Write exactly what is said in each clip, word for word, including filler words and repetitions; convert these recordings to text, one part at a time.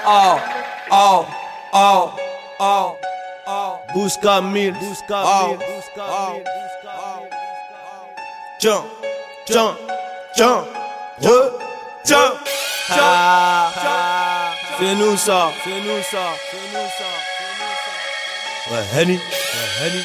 oh, oh, oh, oh, oh. Busca mille, busca mille, busca mille. Tiens, tiens, tiens, tiens, tiens, tiens. C'est nous ça, c'est nous ça, c'est nous ça, c'est nous ça. Ouais, Henny, ouais, Henny.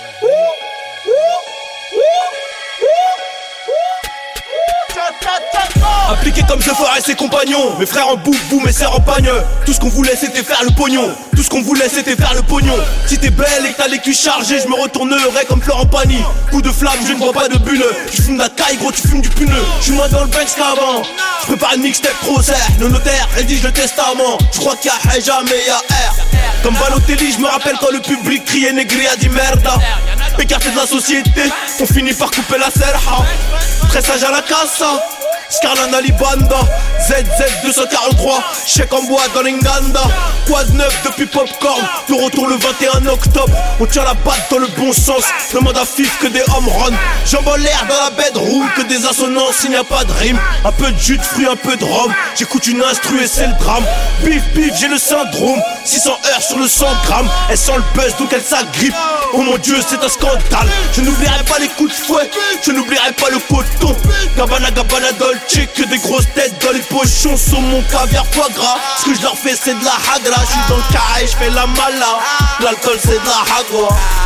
Appliqué comme je ferais ses compagnons. Mes frères en boubou, mes sœurs en pagne. Tout ce qu'on voulait c'était faire le pognon. Tout ce qu'on voulait c'était faire le pognon. Si t'es belle et que t'as les culs chargés, je me retournerai comme Florent Pagny. Coup de flamme, je ne vois pas de bulle. Tu fumes de la caille, gros, tu fumes du puneux. Je suis moins dans le Banks qu'avant. Je prépare une mixtape procès. Le notaire rédige le testament. Je crois qu'il y a jamais y'a R. Comme Balotelli, je me rappelle quand le public criait Negri a dit merda. Écarté de la société, on finit par couper la serha. Très sage à la casa. Scarlett Alibanda, Z Z deux cent quarante-trois, chèque en bois dans l'Enganda. Quoi de neuf depuis Popcorn, de retour le vingt et un octobre. On tient la batte dans le bon sens, demande à Fif que des home runs. Jambes en l'air dans la bedroom, que des assonances, il n'y a pas de rime. Un peu de jus de fruits, un peu de rhum. J'écoute une instru et c'est le drame. Bif bif, j'ai le syndrome, six cents heures sur le cent grammes. Elle sent le buzz donc elle s'agrippe. Oh mon Dieu, c'est un scandale. Je n'oublierai pas les coups de fouet, je n'oublierai pas le coton. Gabbana Gabbana Dolce, que des grosses têtes dans les pochons. Saumon, caviar, foie gras. Ce que je leur fais c'est de la hagra. Je suis dans le carré, je fais la mala. L'alcool c'est de la hagua.